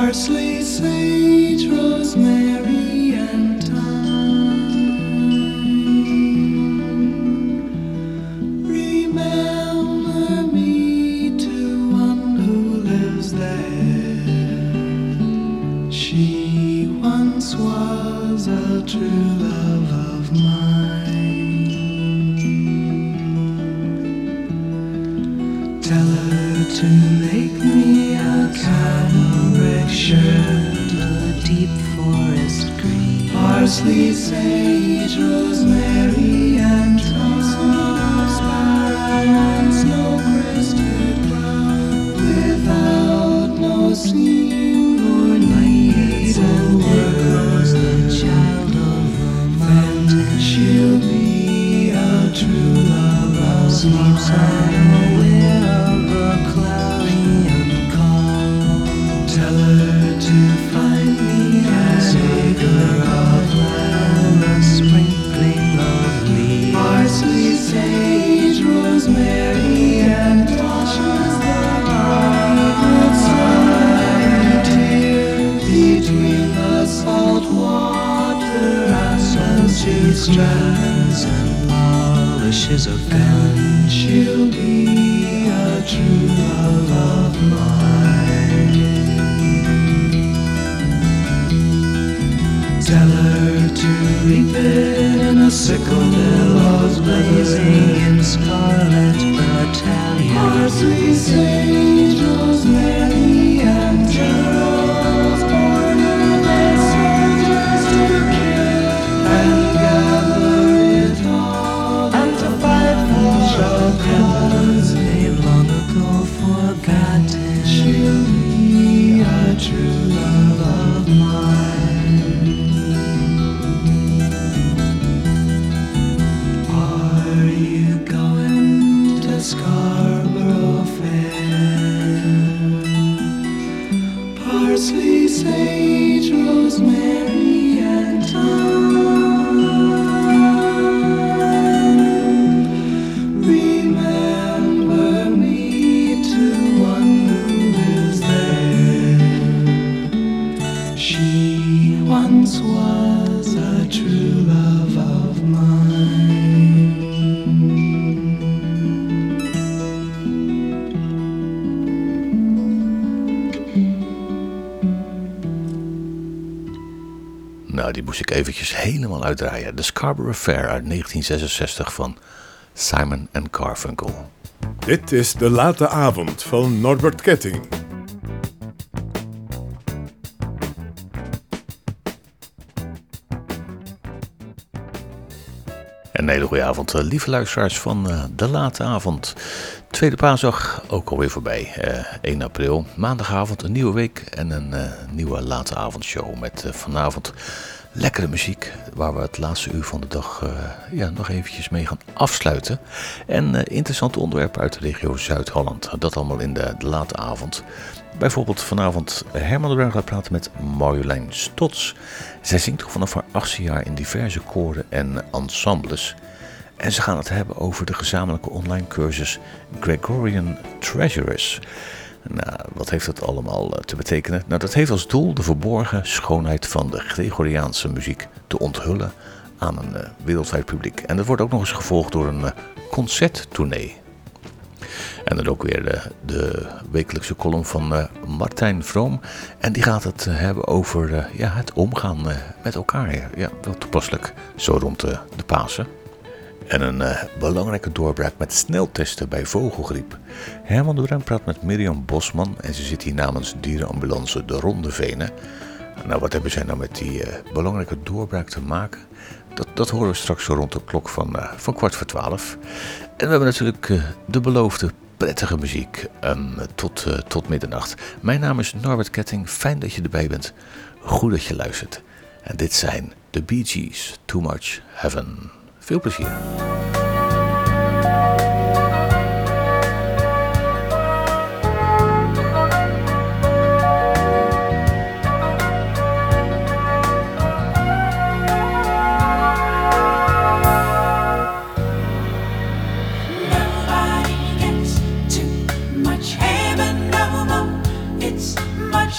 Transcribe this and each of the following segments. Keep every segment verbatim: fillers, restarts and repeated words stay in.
Parsley, sage, rosemary, and thyme. Remember me to one who lives there. She once was a true love of mine. Tell her to make me a camel shirt, a deep forest green. Parsley, sage, rosemary, and thyme. Snow-crested brown, without no seam nor need a word. The child of the mountain, she'll be a true love of sleeps mine. unaware of the cloudy and calm. Tell her to find me an acre of land, a sprinkling of leaves. Parsley, sage, rosemary, and touches the bright sunlight here between the salt water and She strands and polishes a gun. she'll be a true love of mine. Tell her to reap it in a sickle, billows Blazing in scarlet battalion. Parsley, sage, rosemary, and geraniums, order the soldiers to kill and gather it all and to fight for the cause. They've long ago forgotten. She'll be a true love of mine. Are you going to Scarborough Fair? Parsley, sage, rosemary, and thyme. Remember me to one who lives there. She once was a true love of mine. Nou, die moest ik eventjes helemaal uitdraaien. The Scarborough Fair uit negentien zesenzestig van Simon and Garfunkel. Dit is De Late Avond van Norbert Ketting. Een hele goede avond, lieve luisteraars van uh, De Late Avond. Tweede paasdag, ook alweer voorbij. Uh, één april, maandagavond, een nieuwe week en een uh, nieuwe Late Avondshow met uh, vanavond lekkere muziek, waar we het laatste uur van de dag uh, ja, nog eventjes mee gaan afsluiten. En uh, interessante onderwerpen uit de regio Zuid-Holland. Dat allemaal in de, de late avond. Bijvoorbeeld vanavond Herman de Bruin gaat praten met Marjolein Stots. Zij zingt vanaf haar achtste jaar in diverse koren en ensembles. En ze gaan het hebben over de gezamenlijke online cursus Gregorian Treasures. Nou, wat heeft dat allemaal te betekenen? Nou, dat heeft als doel de verborgen schoonheid van de Gregoriaanse muziek te onthullen aan een uh, wereldwijd publiek. En dat wordt ook nog eens gevolgd door een uh, concerttournee. En dan ook weer de, de wekelijkse column van uh, Martijn Vroom. En die gaat het uh, hebben over uh, ja, het omgaan uh, met elkaar. Ja, wel toepasselijk, zo rond uh, de Pasen. En een uh, belangrijke doorbraak met sneltesten bij vogelgriep. Herman de Bruin praat met Mirjam Bosman en ze zit hier namens dierenambulance De Ronde Venen. Nou, wat hebben zij nou met die uh, belangrijke doorbraak te maken? Dat, dat horen we straks zo rond de klok van, uh, van kwart voor twaalf. En we hebben natuurlijk uh, de beloofde prettige muziek um, tot, uh, tot middernacht. Mijn naam is Norbert Ketting, fijn dat je erbij bent. Goed dat je luistert. En dit zijn de Bee Gees, Too Much Heaven. Veel plezier. Much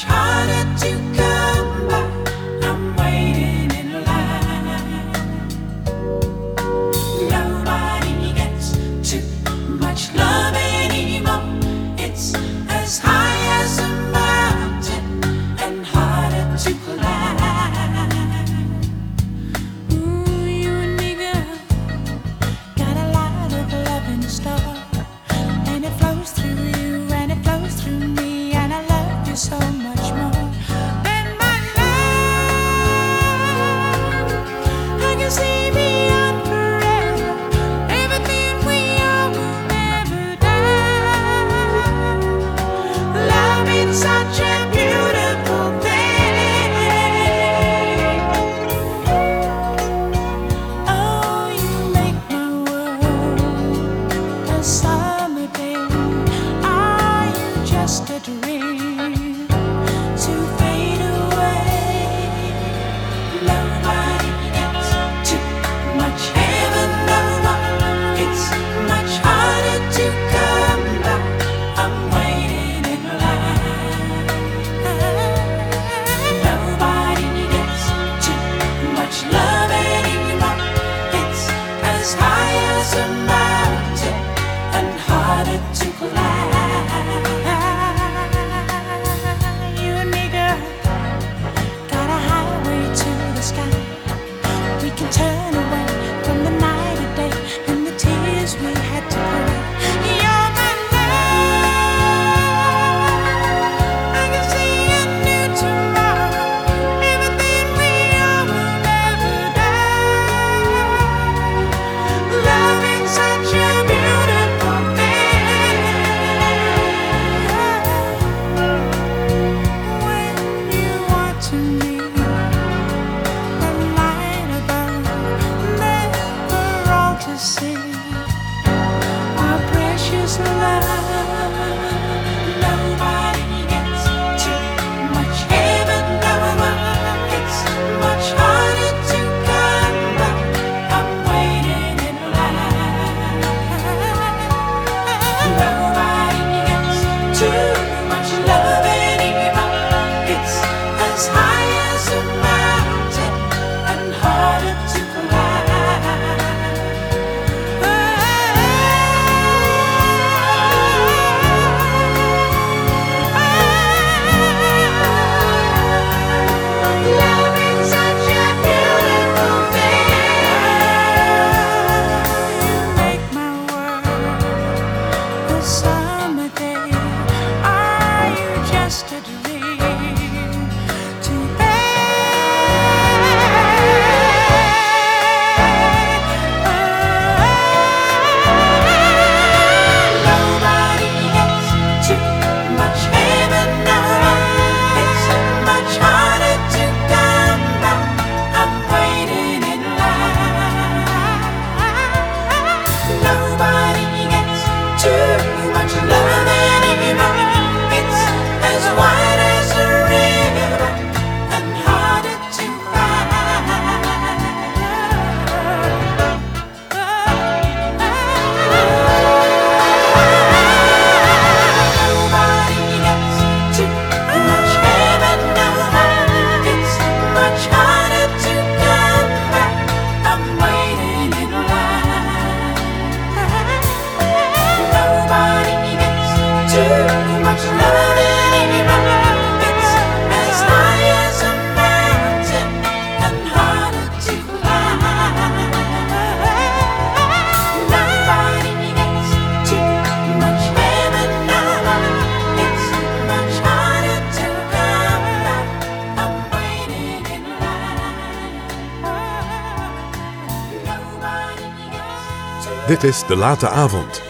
Dit is De Late Avond.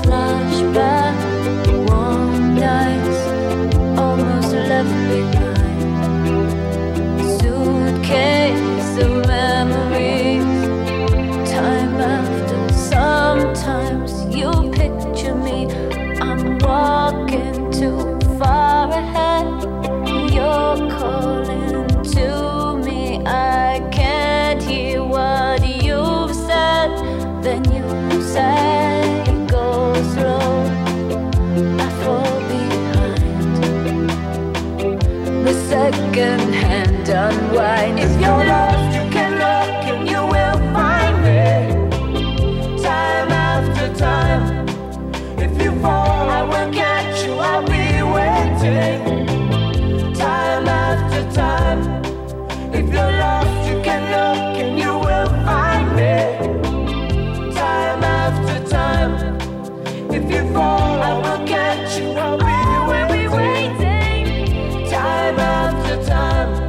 Flashback, warm nights, almost left behind. second-hand unwind. If you're lost, you can look and you will find me. Time after time. If you fall, I will catch you. I'll be waiting. Time after time. If you're lost, you can look and you will find me. Time after time. If you fall, I will catch you. I'll be waiting. waiting. Time after time.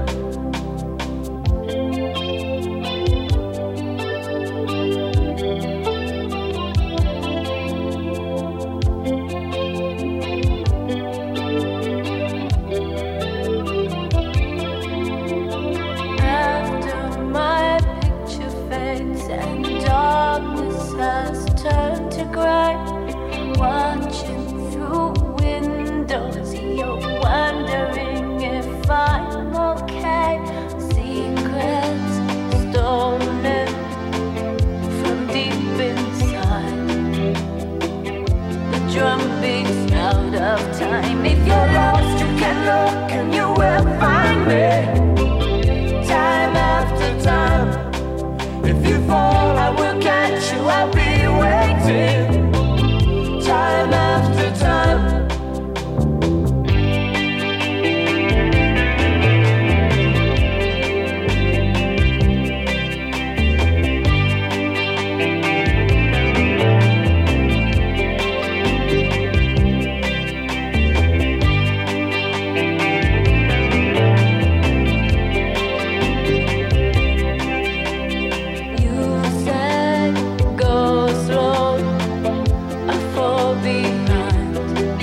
After my picture fades and darkness has turned to grey, watching through windows, you're wondering if I'm okay. Secrets stolen from deep inside. The drum beats out of time. If you're lost, you can look and you will find me. Time after time. If you fall, I will catch you. I'll be waiting. Time after time. You said go slow, I fall behind.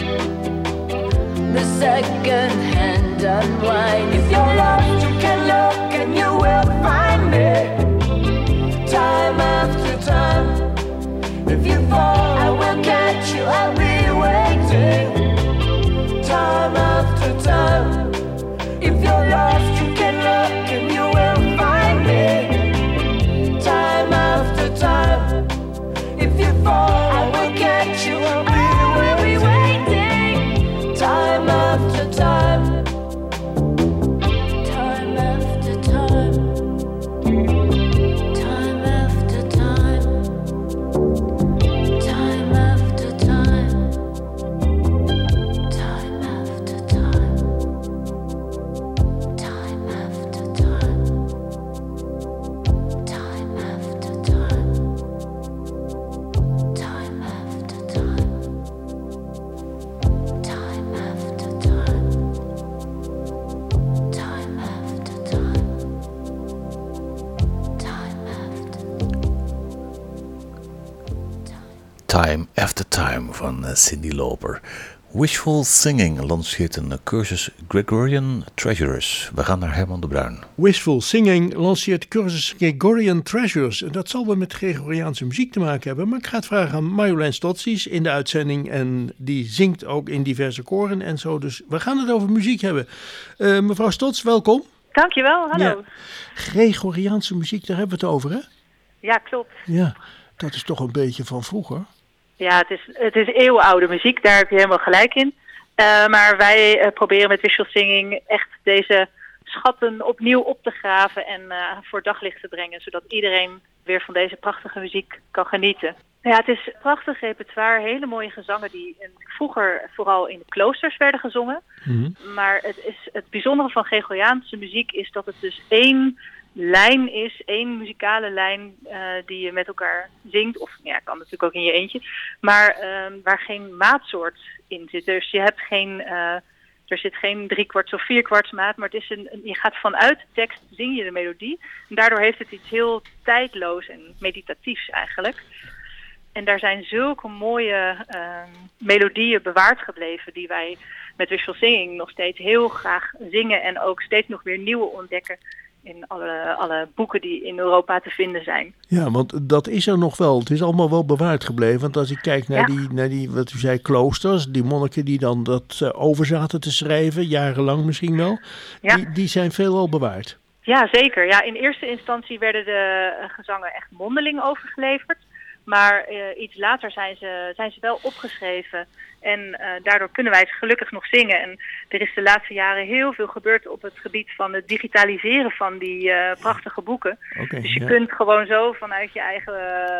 The second hand unwind. If you're lost, you can look and you will find me. Time after time. If you fall, I will catch you. I'll be waiting. Time after time. If you're lost, you can look and you will find me. Time after time. If you fall, I will catch you. I'll be waiting. Time after time. Time after time. Time after time. Time after time. Time after time. Time after time. Time after time. Time after time. Time after time. Time after time. Time after Time After Time van eh, Cyndi Lauper. Wishful Singing lanceert een cursus Gregorian Treasures. We gaan naar Herman de Bruin. Wishful Singing lanceert cursus Gregorian Treasures. En dat zal wel met Gregoriaanse muziek te maken hebben. Maar ik ga het vragen aan Marjolein Stotsies in de uitzending. En die zingt ook in diverse koren en zo. Dus we gaan het over muziek hebben. Uh, mevrouw Stots, welkom. Dankjewel, hallo. Ja. Gregoriaanse muziek, daar hebben we het over, hè? Ja, klopt. Ja, dat is toch een beetje van vroeger. Ja, het is, het is eeuwenoude muziek, daar heb je helemaal gelijk in. Uh, maar wij uh, proberen met Wishful Singing echt deze schatten opnieuw op te graven en uh, voor daglicht te brengen, zodat iedereen weer van deze prachtige muziek kan genieten. Ja, het is prachtig repertoire, hele mooie gezangen die uh, vroeger vooral in de kloosters werden gezongen. Mm-hmm. Maar het, is, het bijzondere van Gregoriaanse muziek is dat het dus één lijn is, één muzikale lijn uh, die je met elkaar zingt. Of ja, kan natuurlijk ook in je eentje. Maar uh, waar geen maatsoort in zit. Dus je hebt geen, uh, er zit geen driekwarts of vierkwarts maat. Maar het is een, een, je gaat vanuit de tekst, zing je de melodie. En daardoor heeft het iets heel tijdloos en meditatiefs eigenlijk. En daar zijn zulke mooie uh, melodieën bewaard gebleven die wij met Wishful Singing nog steeds heel graag zingen. En ook steeds nog weer nieuwe ontdekken in alle, alle boeken die in Europa te vinden zijn. Ja, want dat is er nog wel. Het is allemaal wel bewaard gebleven. Want als ik kijk naar, ja. die, naar die, wat u zei, kloosters, die monniken die dan dat uh, over zaten te schrijven, jarenlang misschien wel, ja. die, die zijn veelal bewaard. Ja, zeker. Ja, in eerste instantie werden de uh, gezangen echt mondeling overgeleverd. Maar uh, iets later zijn ze, zijn ze wel opgeschreven En uh, daardoor kunnen wij gelukkig nog zingen. En er is de laatste jaren heel veel gebeurd op het gebied van het digitaliseren van die uh, prachtige boeken. Okay, dus je ja. kunt gewoon zo vanuit je eigen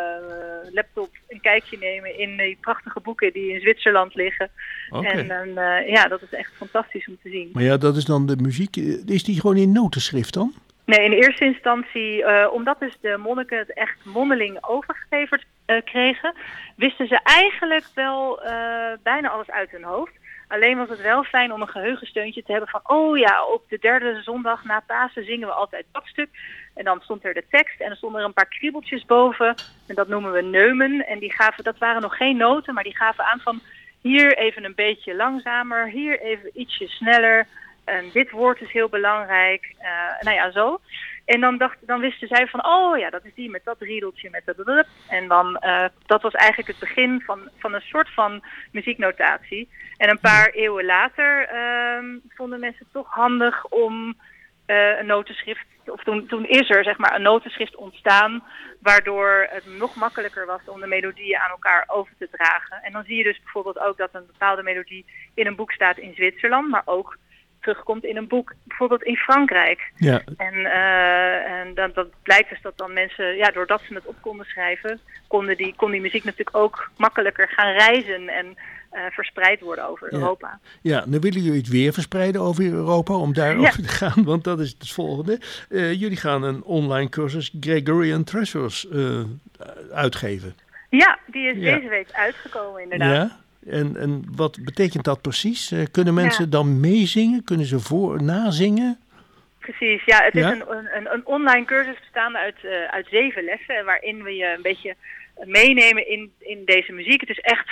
uh, laptop een kijkje nemen in die prachtige boeken die in Zwitserland liggen. Okay. En uh, ja, dat is echt fantastisch om te zien. Maar ja, dat is dan de muziek. Is die gewoon in notenschrift dan? Nee, in eerste instantie, uh, omdat dus de monniken het echt mondeling overgeleverd uh, kregen, wisten ze eigenlijk wel uh, bijna alles uit hun hoofd. Alleen was het wel fijn om een geheugensteuntje te hebben van, oh ja, op de derde zondag na Pasen zingen we altijd dat stuk. En dan stond er de tekst en er stonden er een paar kriebeltjes boven. En dat noemen we neumen. En die gaven, dat waren nog geen noten, maar die gaven aan van, hier even een beetje langzamer, hier even ietsje sneller. En dit woord is heel belangrijk. Uh, nou ja, zo. En dan, dacht, dan wisten zij van, oh ja, dat is die met dat riedeltje, met dat. En dan, uh, dat was eigenlijk het begin van, van een soort van muzieknotatie. En een paar eeuwen later uh, vonden mensen het toch handig om uh, een notenschrift, of toen, toen is er zeg maar een notenschrift ontstaan, waardoor het nog makkelijker was om de melodieën aan elkaar over te dragen. En dan zie je dus bijvoorbeeld ook dat een bepaalde melodie in een boek staat in Zwitserland, maar ook terugkomt in een boek, bijvoorbeeld in Frankrijk. Ja. En, uh, en dat, dat blijkt dus dat dan mensen, ja, doordat ze het op konden schrijven, konden die, kon die muziek natuurlijk ook makkelijker gaan reizen en uh, verspreid worden over ja. Europa. Ja, dan willen jullie het weer verspreiden over Europa, om daarover ja. te gaan, want dat is het volgende. Uh, jullie gaan een online cursus Gregorian Treasures uh, uitgeven. Ja, die is ja. deze week uitgekomen inderdaad. Ja. En, en wat betekent dat precies? Uh, kunnen mensen ja. dan meezingen? Kunnen ze voor nazingen? Precies, ja. Het ja? is een, een, een online cursus bestaande uit, uh, uit zeven lessen, waarin we je een beetje meenemen in, in deze muziek. Het is echt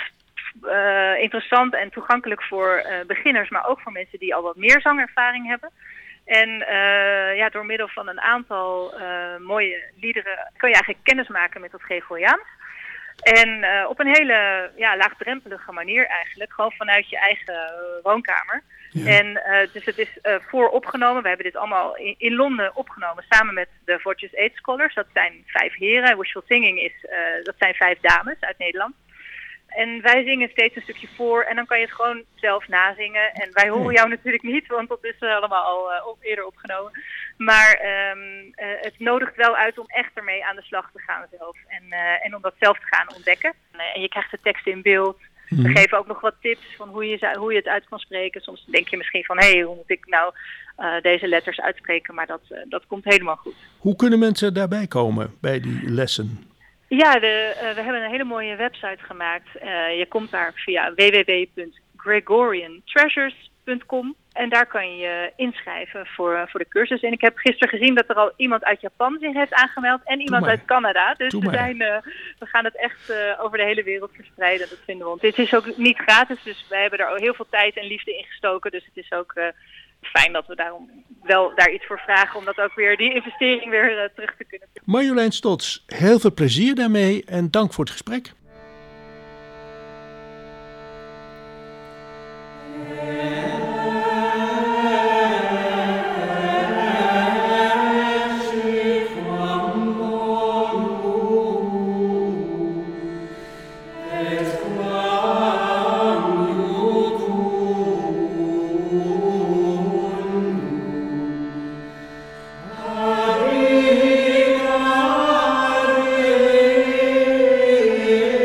uh, interessant en toegankelijk voor uh, beginners, maar ook voor mensen die al wat meer zangervaring hebben. En uh, ja, door middel van een aantal uh, mooie liederen kun je eigenlijk kennis maken met dat Gregoriaans. En uh, op een hele ja, laagdrempelige manier eigenlijk, gewoon vanuit je eigen uh, woonkamer. Ja. En uh, dus het is uh, vooropgenomen, we hebben dit allemaal in, in Londen opgenomen samen met de Voices Eight Scholars. Dat zijn vijf heren, Wishful Singing is, uh, dat zijn vijf dames uit Nederland. En wij zingen steeds een stukje voor en dan kan je het gewoon zelf nazingen. En wij horen jou natuurlijk niet, want dat is uh, allemaal al uh, op, eerder opgenomen. Maar um, uh, het nodigt wel uit om echt ermee aan de slag te gaan zelf. En, uh, en om dat zelf te gaan ontdekken. En je krijgt de teksten in beeld. Mm-hmm. We geven ook nog wat tips van hoe je, hoe je het uit kan spreken. Soms denk je misschien van, hé, hey, hoe moet ik nou uh, deze letters uitspreken? Maar dat, uh, dat komt helemaal goed. Hoe kunnen mensen daarbij komen bij die lessen? Ja, de, uh, we hebben een hele mooie website gemaakt. Uh, je komt daar via w w w punt gregorian treasures punt com en daar kan je je inschrijven voor, uh, voor de cursus. En ik heb gisteren gezien dat er al iemand uit Japan zich heeft aangemeld en iemand uit Canada. Dus we, zijn, uh, we gaan het echt uh, over de hele wereld verspreiden. Dat vinden we. Want dit is ook niet gratis, dus wij hebben er ook heel veel tijd en liefde in gestoken. Dus het is ook uh, fijn dat we daarom wel daar iets voor vragen, om dat ook weer die investering weer uh, terug te kunnen doen. Marjolein Stotz, heel veel plezier daarmee en dank voor het gesprek. Yeah.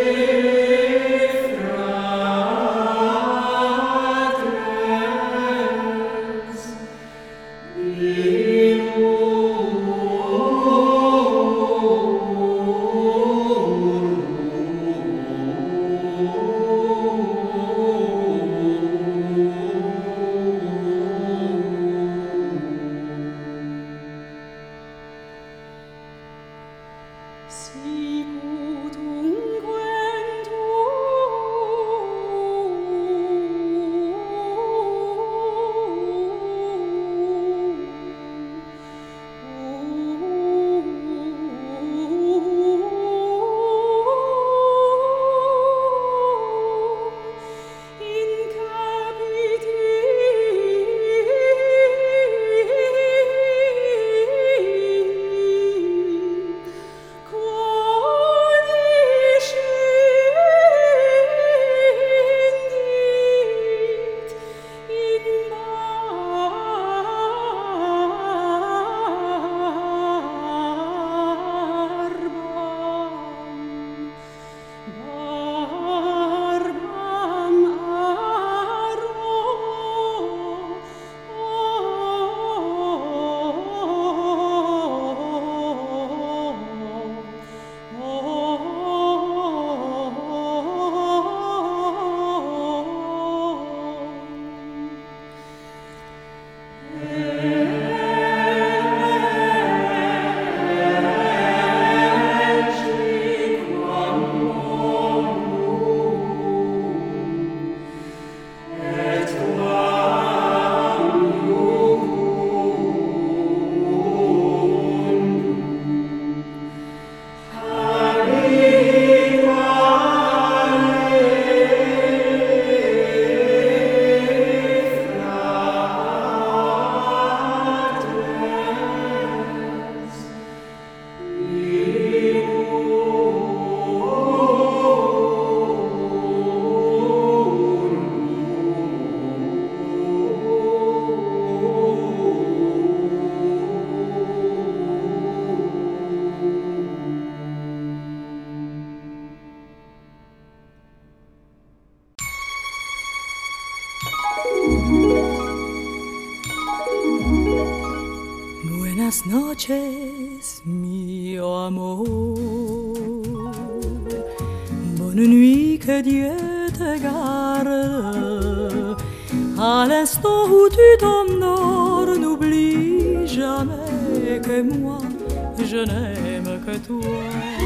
Buenas noches, mio amor. Bonne nuit, que Dieu te garde. À l'instant où tu t'endors, n'oublie jamais que moi, je n'aime que toi.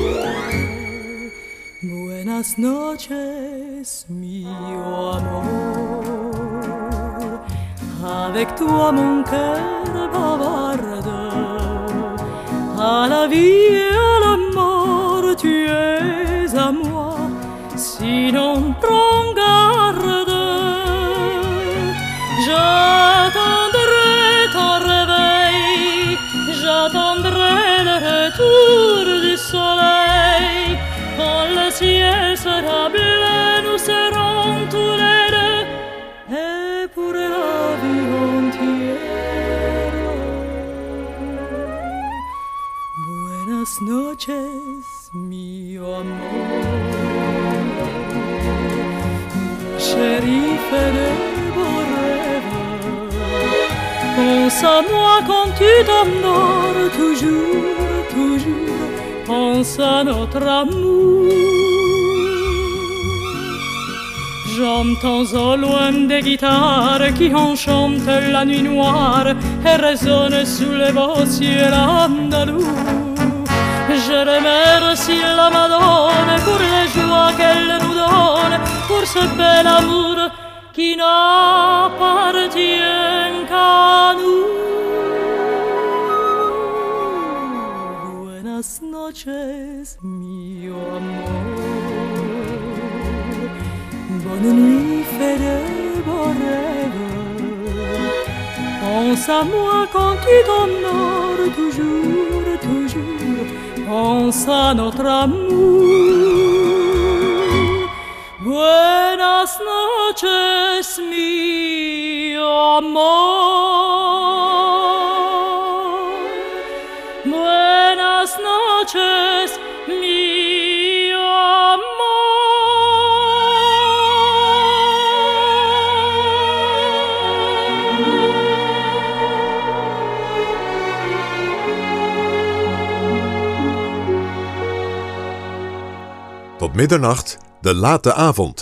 Buenas noches, mio amor. Avec toi mon cœur bavarde. À la vie et à la mort, tu es à moi. Sinon prends garde. J'attendrai ton réveil, j'attendrai le retour du soleil. Quand le ciel sera bleu, nous serons tous les deux, et pour la vie entière. Buenas noches, mio amor. Chérie, fais de beaux rêves. Pense à moi quand tu t'endors, toujours, toujours. Pense à notre amour. J'entends au loin des guitares qui enchantent la nuit noire et résonnent sous les beaux ciels andalous. Je remercie la Madone pour les joies qu'elle nous donne, pour ce bel amour qui n'appartient qu'à nous. Buenas noches, mio amor. Bonne nuit, fais de beaux rêves. Pense à moi quand tu t'endors, toujours, toujours. Pense à notre amour. Buenas noches, mio amor. Buenas noches, mio amor. Tot middernacht, de late avond.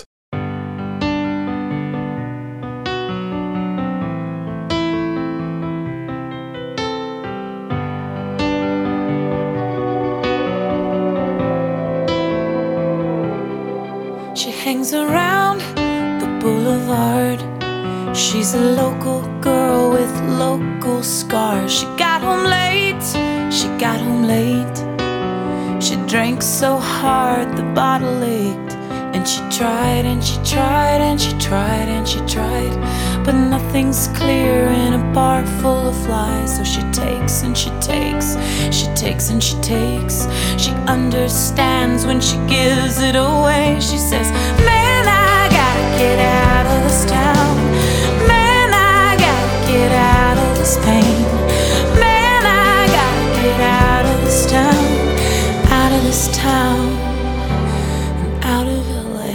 She hangs around the boulevard. She's a local girl with local scars. She got home late, she got home late. She drank so hard the bottle ached. And she tried and she tried and she tried and she tried, but nothing's clear in a bar full of flies. So she takes and she takes, she takes and she takes. She understands when she gives it away. She says, man, I gotta get out of this town. Man, I gotta get out of this pain. Man, I gotta get out of this town. Out of this town and out of L A.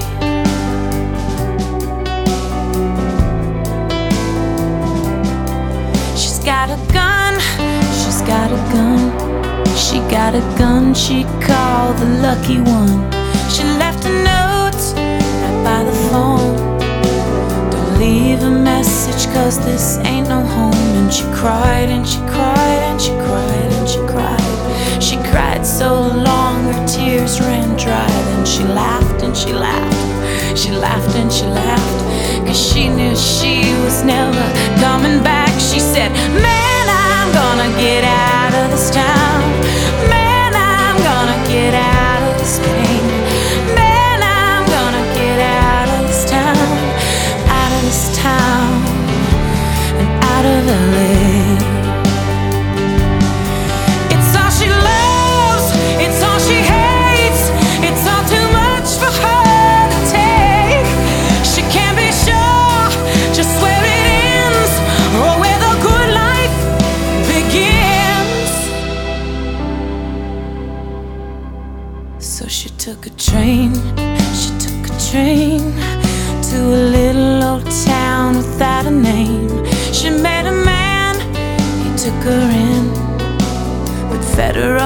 She's got a gun, she's got a gun. She got a gun she called the lucky one. She left a note right by the phone. Don't leave a message cause this ain't no home. And she cried and she cried and she cried and she cried. She cried so long her tears ran dry. Then she laughed and she laughed. She laughed and she laughed, cause she knew she was never coming back. She said, man, I'm gonna get out of this town. Man, I'm gonna get out of this pain. Man, I'm gonna get out of this town. Out of this town and out of L A. Took a train, she took a train to a little old town without a name. She met a man, he took her in.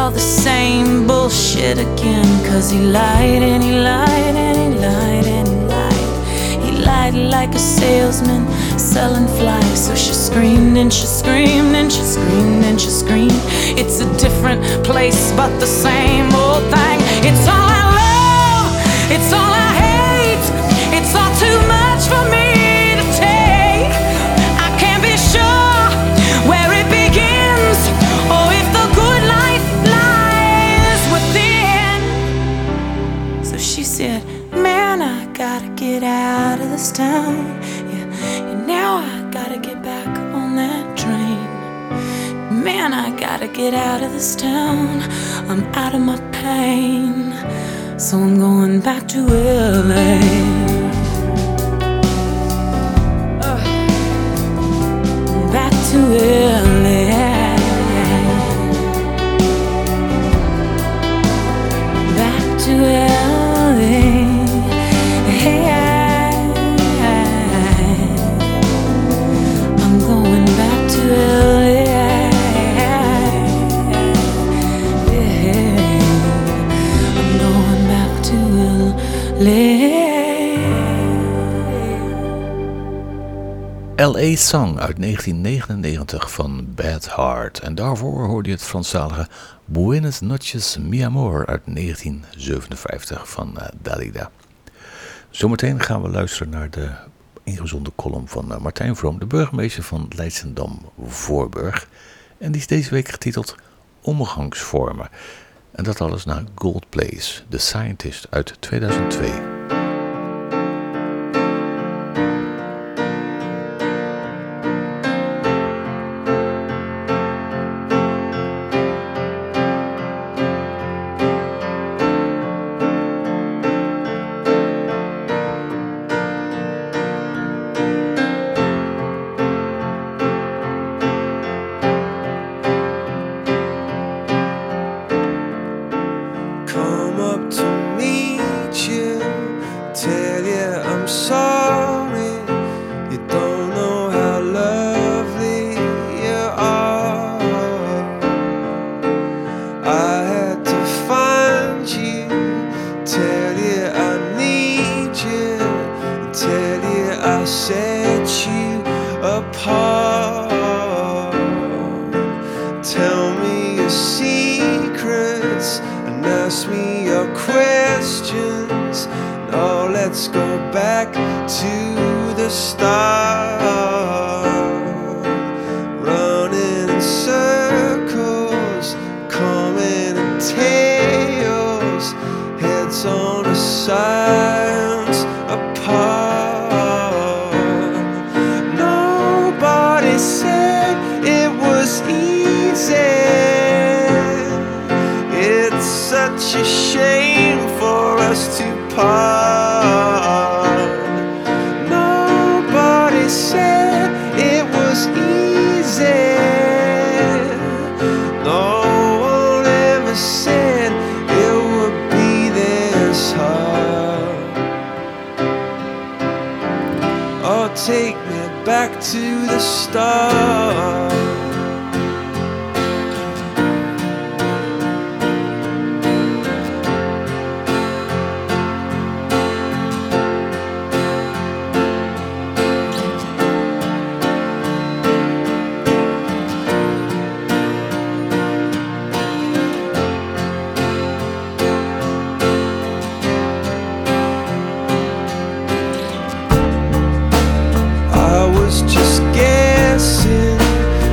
all the same bullshit again. Cause he lied and he lied and he lied and he lied. He lied like a salesman selling flies. So she screamed and she screamed and she screamed and she screamed. It's a different place but the same old thing. It's all I love, it's all I hate. It's all too much for me to take. I can't be sure where it begins or if the good life lies within. So she said, man, I gotta get out of this town. Yeah, and now I gotta get back on that train. Man, I gotta get out of this town. I'm out of my pain. So I'm going back to L A. uh, Back to L A. Back to L A. I'm going back to L A. L A Song uit negentien negenennegentig van Bad Heart. En daarvoor hoorde je het Franstalige Buenas Noches Mi Amor uit negentien zevenenvijftig van uh, Dalida. Zometeen gaan we luisteren naar de ingezonden column van uh, Martijn Vroom, de burgemeester van Leidschendam-Voorburg. En die is deze week getiteld Omgangsvormen. En dat alles naar Gold Place, The Scientist uit tweeduizend twee. Just guessing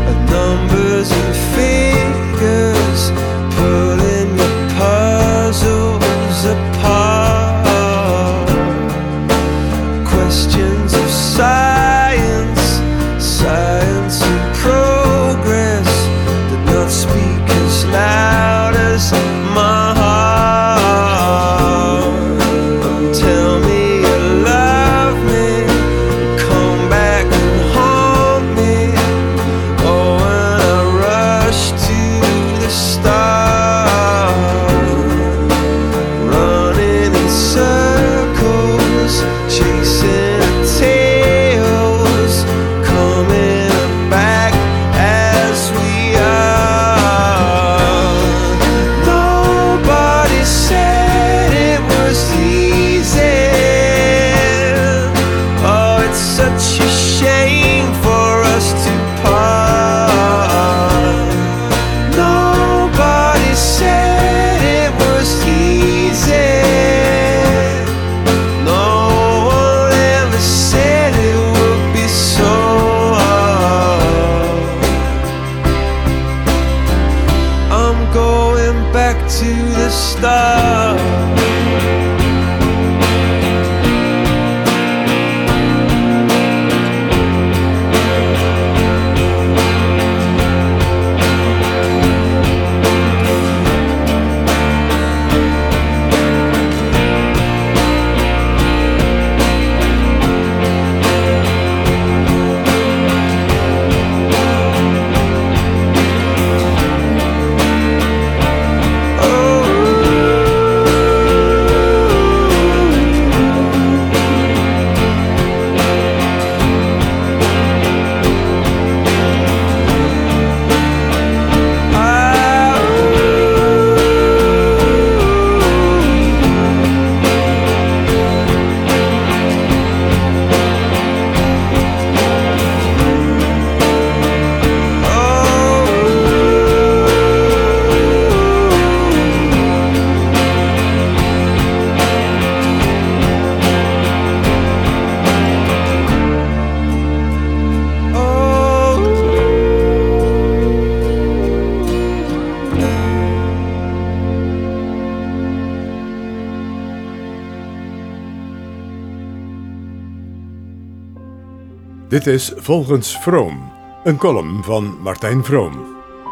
Dit is Volgens Vroom, een column van Martijn Vroom.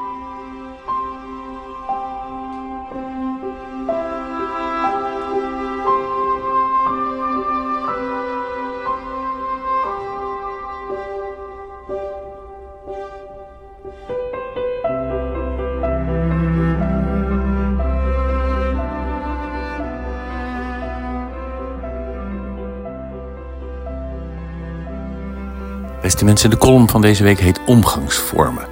Beste mensen, de column van deze week heet Omgangsvormen.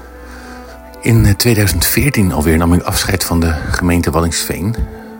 In tweeduizend veertien alweer nam ik afscheid van de gemeente Waddinxveen.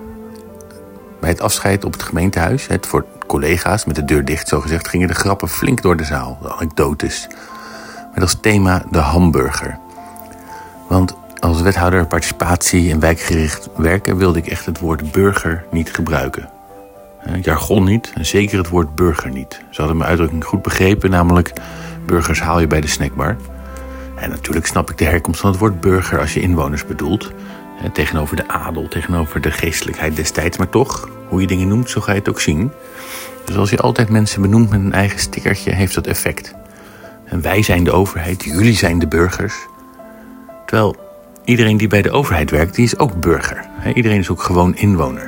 Bij het afscheid op het gemeentehuis, het voor collega's met de deur dicht zogezegd, gingen de grappen flink door de zaal, de anekdotes. Met als thema de hamburger. Want als wethouder participatie en wijkgericht werken wilde ik echt het woord burger niet gebruiken. Het jargon niet en zeker het woord burger niet. Ze hadden mijn uitdrukking goed begrepen, namelijk burgers haal je bij de snackbar. En natuurlijk snap ik de herkomst van het woord burger als je inwoners bedoelt. Tegenover de adel, tegenover de geestelijkheid destijds. Maar toch, hoe je dingen noemt, zo ga je het ook zien. Dus als je altijd mensen benoemt met een eigen stickertje, heeft dat effect. En wij zijn de overheid, jullie zijn de burgers. Terwijl iedereen die bij de overheid werkt, die is ook burger. Iedereen is ook gewoon inwoner.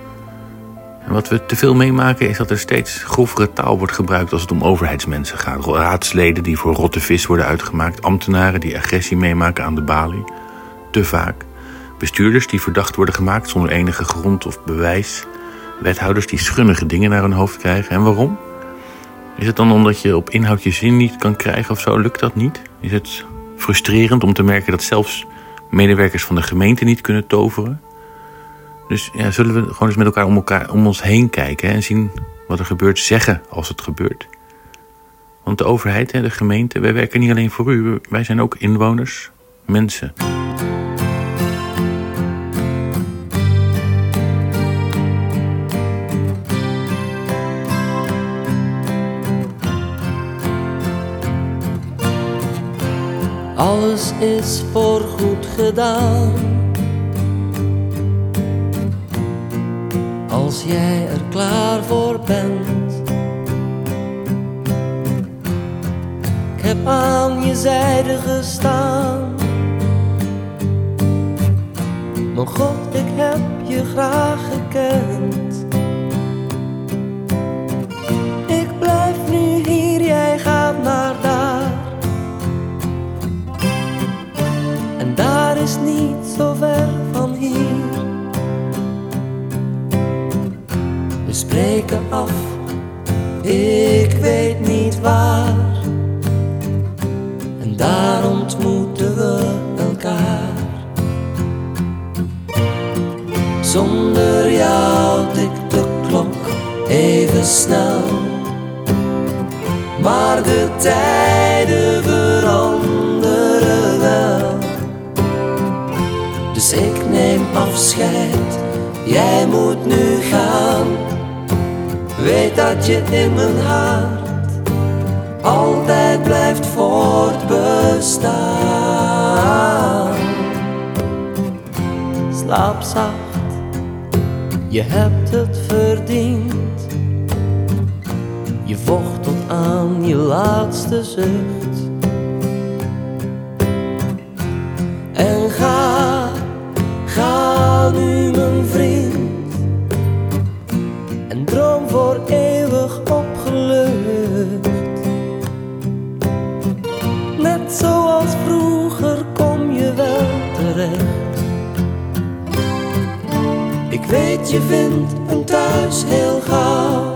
En wat we te veel meemaken is dat er steeds grovere taal wordt gebruikt als het om overheidsmensen gaat. Raadsleden die voor rotte vis worden uitgemaakt. Ambtenaren die agressie meemaken aan de balie. Te vaak. Bestuurders die verdacht worden gemaakt zonder enige grond of bewijs. Wethouders die schunnige dingen naar hun hoofd krijgen. En waarom? Is het dan omdat je op inhoud je zin niet kan krijgen of zo? Lukt dat niet? Is het frustrerend om te merken dat zelfs medewerkers van de gemeente niet kunnen toveren? Dus ja, zullen we gewoon eens met elkaar om, elkaar om ons heen kijken, hè, en zien wat er gebeurt, zeggen als het gebeurt. Want de overheid en de gemeente, wij werken niet alleen voor u, wij zijn ook inwoners, mensen. Alles is voorgoed gedaan. Als jij er klaar voor bent. Ik heb aan je zijde gestaan. Mijn God, ik heb je graag gekend. Ik blijf nu hier, jij gaat naar daar. En daar is niet zo ver van hier. We spreken af, ik weet niet waar. En daar ontmoeten we elkaar. Zonder jou tikt de klok even snel. Maar de tijden veranderen wel. Dus ik neem afscheid, jij moet nu gaan. Weet dat je in mijn hart altijd blijft voortbestaan. Slaap zacht, je hebt het verdiend. Je vocht tot aan je laatste zucht. En ga, ga nu mijn vriend. En droom voor eeuwig opgelucht. Net zoals vroeger kom je wel terecht. Ik weet je vindt een thuis heel gauw.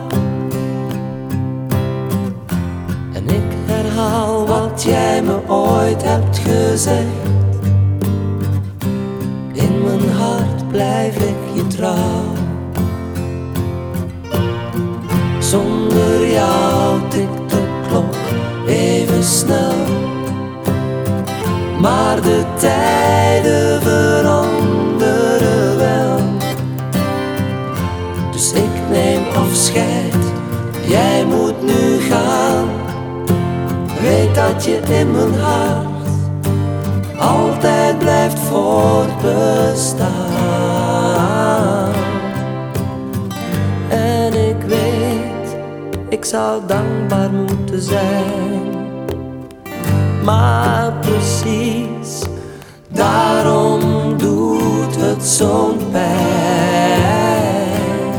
En ik herhaal wat jij me ooit hebt gezegd. In mijn hart blijf ik je trouw. Zonder jou tikt de klok even snel. Maar de tijden veranderen wel. Dus ik neem afscheid, jij moet nu gaan. Weet dat je in mijn hart altijd blijft voortbestaan. En ik weet, ik ik zou dankbaar moeten zijn. Maar precies daarom doet het zo'n pijn.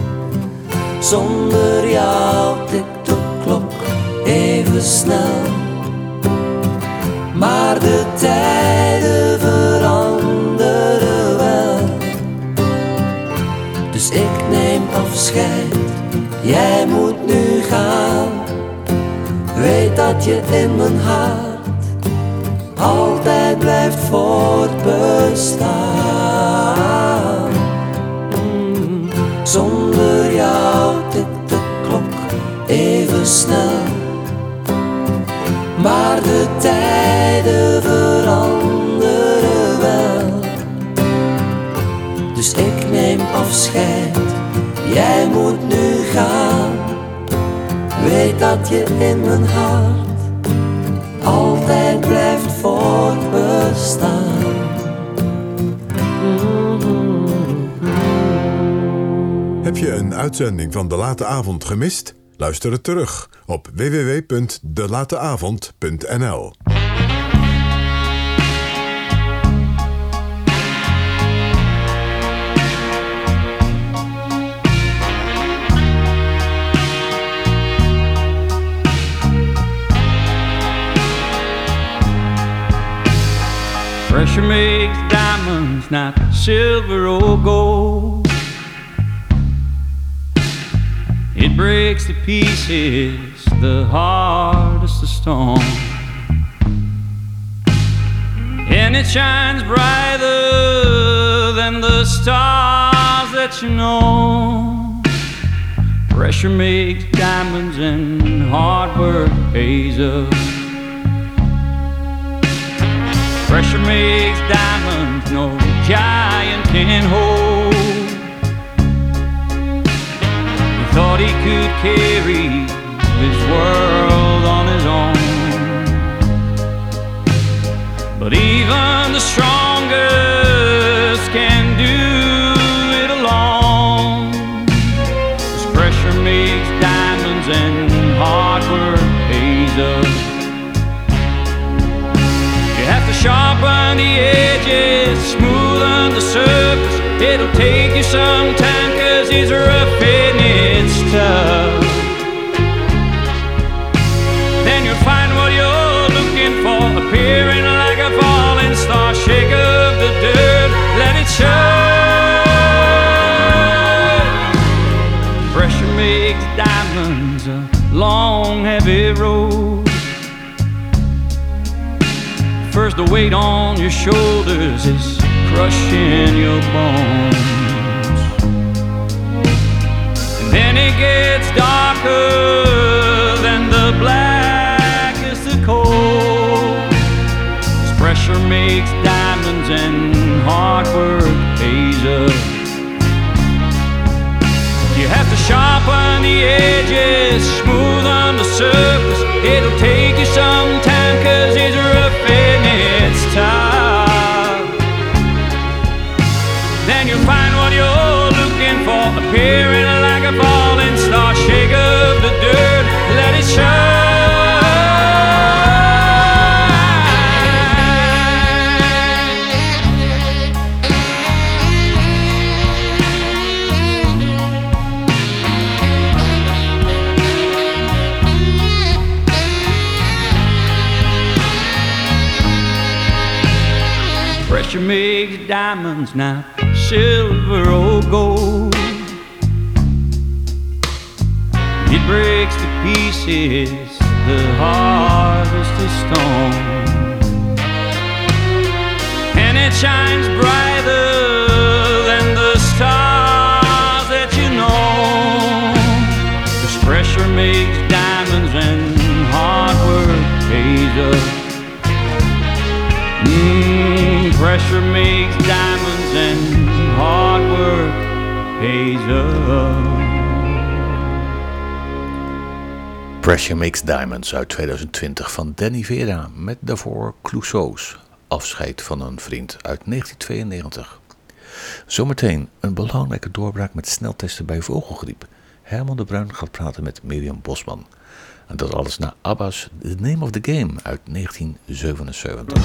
Zonder jou tikt de klok even snel, maar de tijden veranderen wel. Dus ik neem afscheid, jij moet nu gaan. Weet dat je in mijn hart altijd blijft voortbestaan. Mm, zonder jou tikt de klok even snel, maar de tijden veranderen wel. Dus ik neem afscheid, jij moet nu gaan. Weet dat je in mijn hart altijd blijft voortbestaan. Mm-hmm. Heb je een uitzending van De Late Avond gemist? Luister het terug op w w w punt de late avond punt n l. Pressure makes diamonds, not silver or gold. It breaks to pieces the hardest of stone, and it shines brighter than the stars that you know. Pressure makes diamonds and hard work pays up. Pressure makes diamonds no giant can hold. He thought he could carry his world on his own, but even the strongest can do it alone. 'Cause pressure makes diamonds and hard work pays up. Sharpen the edges, smoothen the surface. It'll take you some time, 'cause it's rough and it's tough. Then you'll find what you're looking for, appearing like a falling star. Shake up the dirt, let it show. Pressure makes diamonds a long, heavy road. First the weight on your shoulders is crushing your bones, and then it gets darker than the blackest of coal. 'Cause pressure makes diamonds and hard work pays up. You have to sharpen the edges, smoothen the surface. It'll take you some time, 'cause it's rough and it's tough. Then you'll find what you're looking for, appearing like a falling star. Shake up the dirt, let it show. Pressure makes diamonds, not silver or gold. It breaks to pieces the hardest of stone, and it shines brighter than the stars that you know. 'Cause pressure makes diamonds and hard work pays up. Mm, pressure makes diamonds and hard work pays up. Pressure Makes Diamonds uit twintig twintig van Danny Vera met daarvoor Clouseau's Afscheid van een vriend uit negentien tweeënnegentig. Zometeen een belangrijke doorbraak met sneltesten bij vogelgriep. Herman de Bruin gaat praten met Mirjam Bosman. En dat alles na ABBA's The Name of the Game uit negentien zevenenzeventig.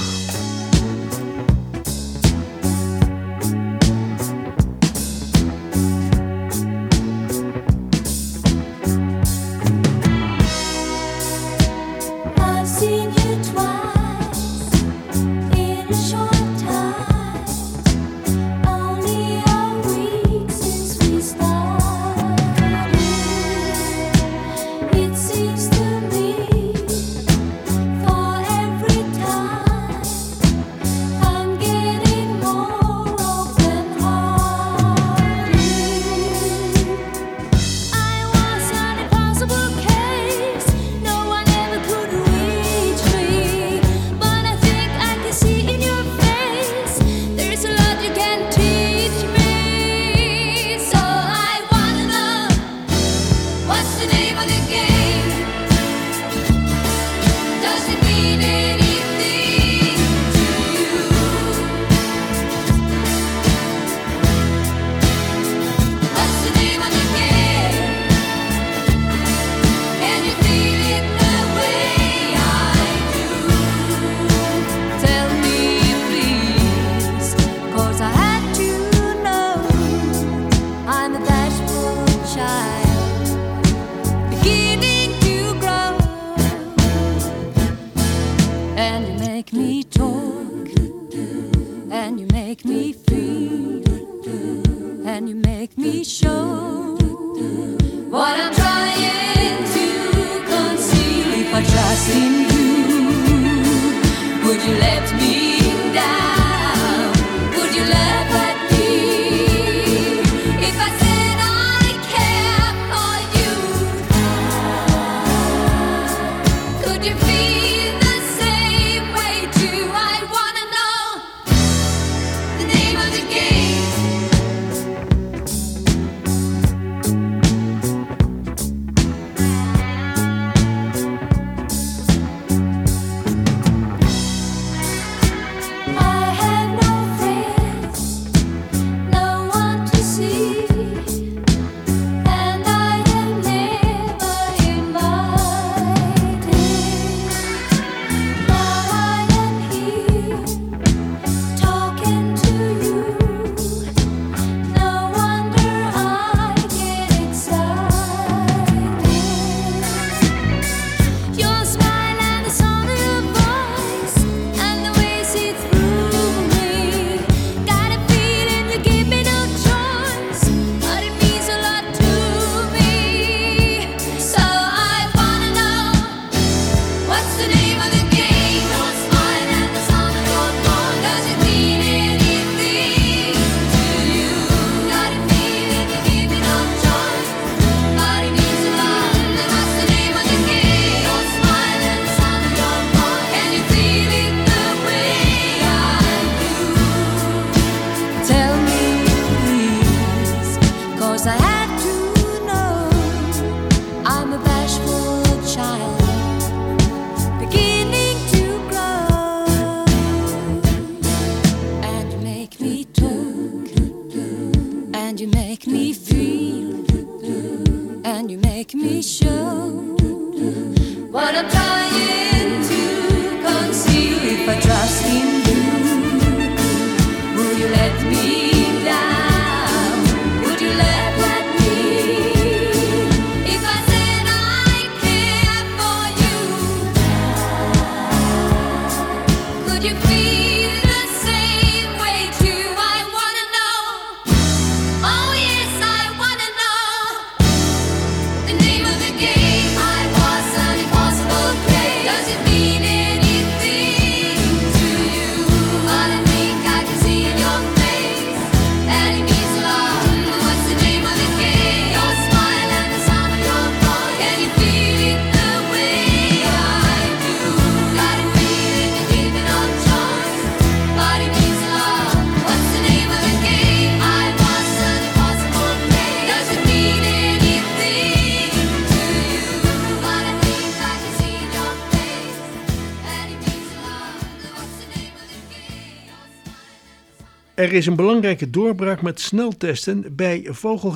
Er is een belangrijke doorbraak met sneltesten bij vogelgriep.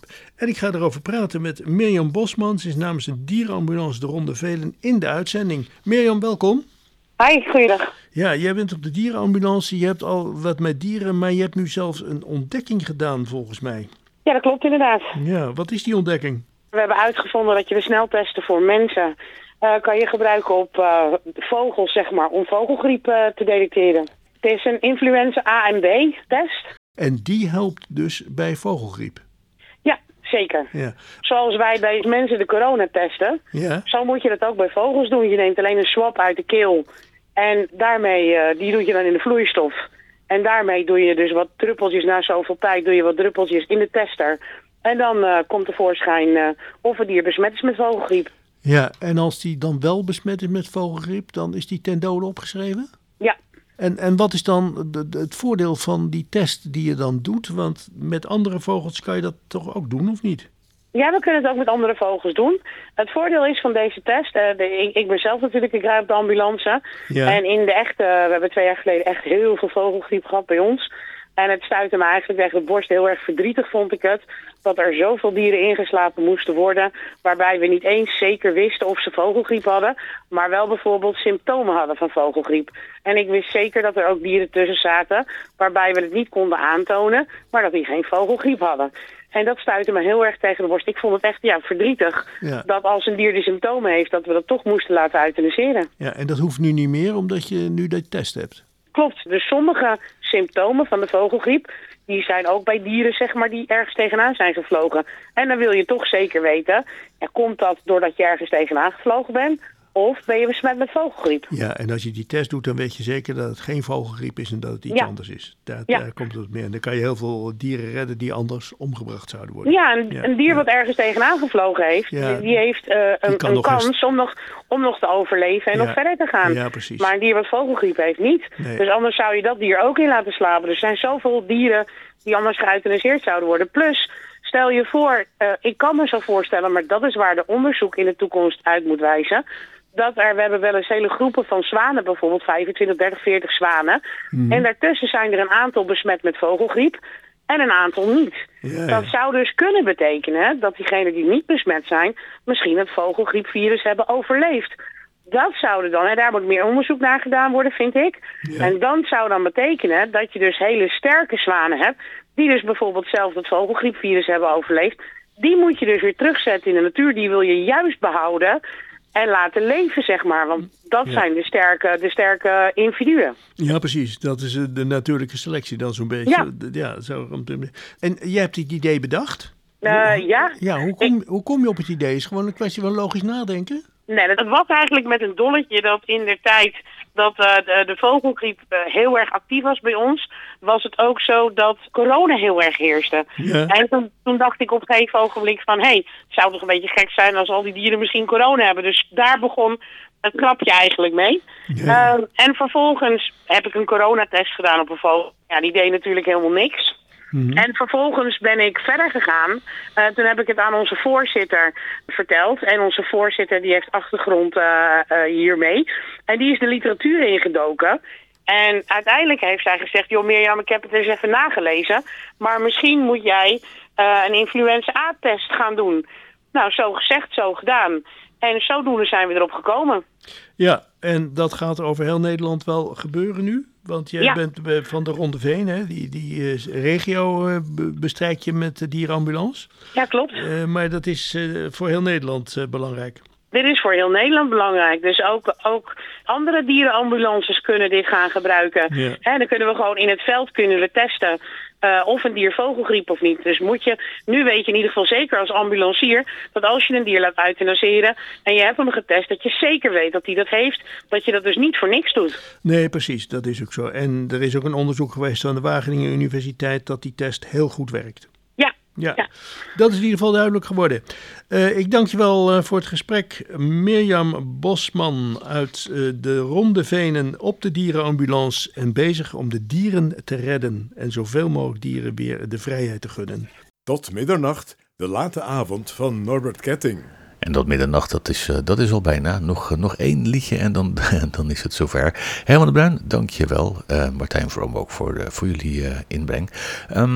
En ik ga erover praten met Mirjam Bosman. Ze is namens de dierenambulance De Ronde Venen in de uitzending. Mirjam, welkom. Hi, goeiedag. Ja, jij bent op de dierenambulance. Je hebt al wat met dieren, maar je hebt nu zelfs een ontdekking gedaan volgens mij. Ja, dat klopt inderdaad. Ja, wat is die ontdekking? We hebben uitgevonden dat je de sneltesten voor mensen uh, kan je gebruiken op uh, vogels, zeg maar, om vogelgriep uh, te detecteren. Het is een influenza A en B test. En die helpt dus bij vogelgriep? Ja, zeker. Ja. Zoals wij bij mensen de corona testen, ja. zo moet je dat ook bij vogels doen. Je neemt alleen een swab uit de keel en daarmee, uh, die doe je dan in de vloeistof. En daarmee doe je dus wat druppeltjes na zoveel tijd, doe je wat druppeltjes in de tester. En dan uh, komt tevoorschijn uh, of het dier besmet is met vogelgriep. Ja, en als die dan wel besmet is met vogelgriep, dan is die ten dode opgeschreven? Ja. En, en wat is dan de, de, het voordeel van die test die je dan doet? Want met andere vogels kan je dat toch ook doen, of niet? Ja, we kunnen het ook met andere vogels doen. Het voordeel is van deze test, uh, de, ik, ik ben zelf natuurlijk, ik rijd op de ambulance. Ja. En in de echte, uh, we hebben twee jaar geleden echt heel veel vogelgriep gehad bij ons. En het stuitte me eigenlijk echt de borst heel erg verdrietig, vond ik het. Dat er zoveel dieren ingeslapen moesten worden, waarbij we niet eens zeker wisten of ze vogelgriep hadden, maar wel bijvoorbeeld symptomen hadden van vogelgriep. En ik wist zeker dat er ook dieren tussen zaten, waarbij we het niet konden aantonen, maar dat die geen vogelgriep hadden. En dat stuitte me heel erg tegen de borst. Ik vond het echt ja, verdrietig Ja. dat als een dier die symptomen heeft, dat we dat toch moesten laten euthaniseren. Ja, en dat hoeft nu niet meer, omdat je nu de test hebt. Klopt, dus sommige symptomen van de vogelgriep, die zijn ook bij dieren, zeg maar, die ergens tegenaan zijn gevlogen. En dan wil je toch zeker weten, ja, komt dat doordat je ergens tegenaan gevlogen bent, of ben je besmet met vogelgriep? Ja, en als je die test doet, dan weet je zeker dat het geen vogelgriep is en dat het iets Ja. anders is. Daar, Ja. daar komt het op meer. En dan kan je heel veel dieren redden die anders omgebracht zouden worden. Ja, een, Ja, een dier ja. wat ergens tegenaan gevlogen heeft, Ja. die, die heeft uh, een, kan een nog kans eens- om, nog, om nog te overleven en Ja. nog verder te gaan. Ja, precies. Maar een dier wat vogelgriep heeft niet. Nee. Dus anders zou je dat dier ook in laten slapen. Dus er zijn zoveel dieren die anders geëuthaniseerd zouden worden. Plus, stel je voor, uh, ik kan me zo voorstellen, maar dat is waar de onderzoek in de toekomst uit moet wijzen, dat er, we hebben wel eens hele groepen van zwanen, bijvoorbeeld vijfentwintig, dertig, veertig zwanen. Mhm. En daartussen zijn er een aantal besmet met vogelgriep en een aantal niet. Ja, Dat ja. zou dus kunnen betekenen dat diegenen die niet besmet zijn, misschien het vogelgriepvirus hebben overleefd. Dat zou dan, en daar moet meer onderzoek naar gedaan worden, vind ik. Ja. En dan zou dan betekenen dat je dus hele sterke zwanen hebt, die dus bijvoorbeeld zelf het vogelgriepvirus hebben overleefd. Die moet je dus weer terugzetten in de natuur, die wil je juist behouden en laten leven, zeg maar. Want dat Ja. zijn de sterke, de sterke individuen. Ja, precies. Dat is eh, de natuurlijke selectie dan zo'n beetje. Ja. D- ja zo komt het. En jij hebt dit idee bedacht? Uh, ja, Ja, hoe kom, hoe kom je op het idee? Is het gewoon een kwestie van logisch nadenken? Nee, dat was eigenlijk met een dolletje dat in de tijd dat uh, de, de vogelgriep uh, heel erg actief was bij ons, was het ook zo dat corona heel erg heerste. Ja. En toen, toen dacht ik op een gegeven ogenblik van, hé, hey, het zou toch een beetje gek zijn als al die dieren misschien corona hebben. Dus daar begon het knapje eigenlijk mee. Ja. Uh, en vervolgens heb ik een coronatest gedaan op een vogel. Ja, die deed natuurlijk helemaal niks. Mhm. En vervolgens ben ik verder gegaan. Uh, toen heb ik het aan onze voorzitter verteld. En onze voorzitter die heeft achtergrond uh, uh, hiermee. En die is de literatuur ingedoken. En uiteindelijk heeft zij gezegd, joh Mirjam, ik heb het eens even nagelezen. Maar misschien moet jij uh, een influenza A-test gaan doen. Nou, zo gezegd, zo gedaan. En zodoende zijn we erop gekomen. Ja, en dat gaat over heel Nederland wel gebeuren nu? Want jij Ja. bent eh, van de Ronde Veen, hè? Die, die eh, regio eh, be- bestrijk je met de dierenambulance. Ja, klopt. Eh, maar dat is eh, voor heel Nederland eh, belangrijk. Dit is voor heel Nederland belangrijk. Dus ook, ook andere dierenambulances kunnen dit gaan gebruiken. Ja. En dan kunnen we gewoon in het veld kunnen we testen uh, of een dier vogelgriep of niet. Dus moet je, nu weet je in ieder geval zeker als ambulancier dat als je een dier laat euthanaseren en je hebt hem getest, dat je zeker weet dat hij dat heeft, dat je dat dus niet voor niks doet. Nee, precies, dat is ook zo. En er is ook een onderzoek geweest aan de Wageningen Universiteit dat die test heel goed werkt. Ja. Ja, Ja. dat is in ieder geval duidelijk geworden. Uh, ik dank je wel uh, voor het gesprek. Mirjam Bosman uit uh, de Ronde Venen op de dierenambulance en bezig om de dieren te redden en zoveel mogelijk dieren weer de vrijheid te gunnen. Tot middernacht, de late avond van Norbert Ketting. En dat middernacht, dat is, uh, dat is al bijna. Nog, uh, nog één liedje en dan, dan is het zover. Herman de Bruin, dank je wel. Uh, Martijn Vroom ook voor, uh, voor jullie uh, inbreng. Um,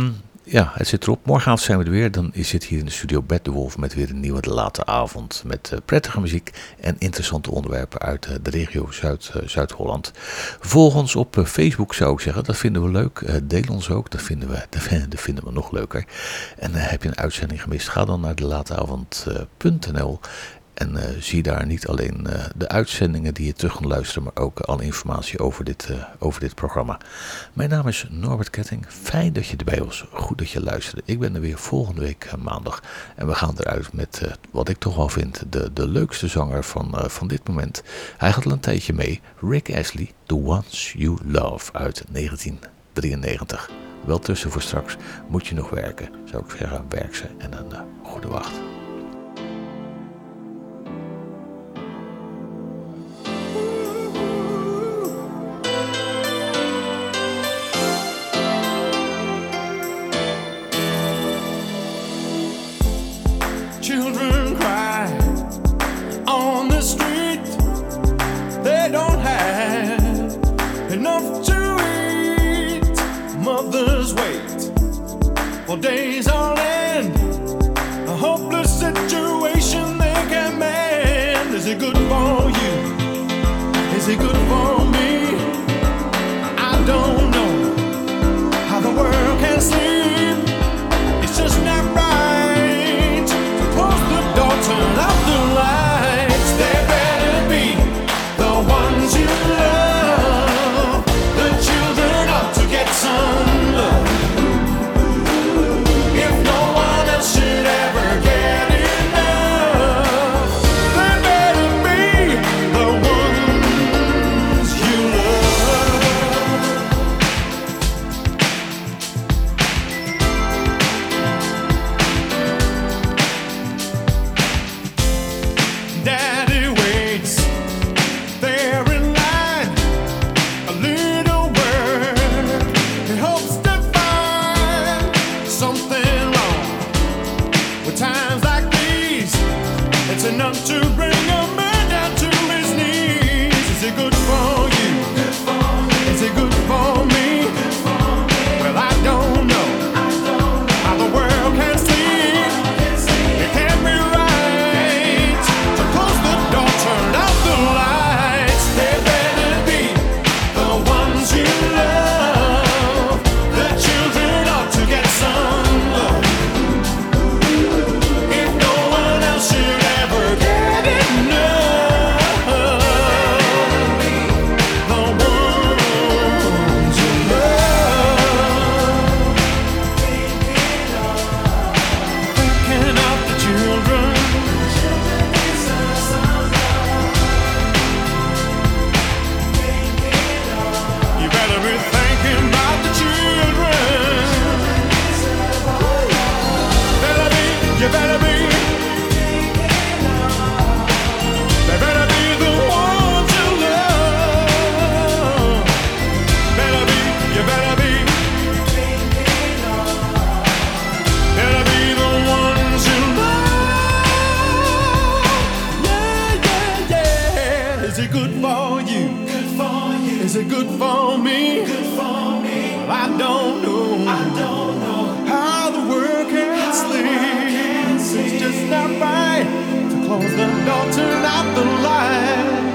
Ja, het zit erop. Morgenavond zijn we er weer. Dan is het hier in de studio Bert de Wolf met weer een nieuwe De Late Avond. Met uh, prettige muziek en interessante onderwerpen uit uh, de regio Zuid, uh, Zuid-Holland. Volg ons op uh, Facebook, zou ik zeggen. Dat vinden we leuk. Uh, deel ons ook. Dat vinden we, dat, dat vinden we nog leuker. En uh, heb je een uitzending gemist? Ga dan naar de lateavond punt n l. En uh, zie daar niet alleen uh, de uitzendingen die je terug kan luisteren, maar ook uh, alle informatie over dit, uh, over dit programma. Mijn naam is Norbert Ketting. Fijn dat je erbij was. Goed dat je luisterde. Ik ben er weer volgende week uh, maandag. En we gaan eruit met uh, wat ik toch wel vind de, de leukste zanger van, uh, van dit moment. Hij gaat al een tijdje mee. Rick Astley, The Ones You Love uit negentien drieënnegentig. Wel tussen voor straks. Moet je nog werken. Zou ik zeggen, werk ze en een uh, goede wacht. Children cry on the street. They don't have enough to eat. Mothers wait for days on end. A hopeless situation they can mend. Is it good for you? Is it good for me? I don't know how the world can sleep. It's just not right. Turn off the lights. They better be the ones you love. The children ought to get some love. If no one else should ever get enough, they better be the ones you love. Daddy waits there in line. A little word, he hopes to find something wrong. With times like these, it's enough to bring a man down to his knees. Is it good for you? Good for me. Is it good for me? Good for me. Well, I don't know. I don't know how the world can sleep. It can't be right to close the door, turn out the lights. They better be the ones you love. The children ought to get some love. If no one else should ever get enough, the ones you love. Thinking of the children. You better be thinking about the children. Better be, you better be. They better be the ones you love. Better be, you better be. Better be the ones you love. Yeah, yeah, yeah. Is it good for you? Good for you. Is it good for me? Good for me. Well, I don't know. I don't know how the world can sleep. It's just not right to close the door, turn out the light.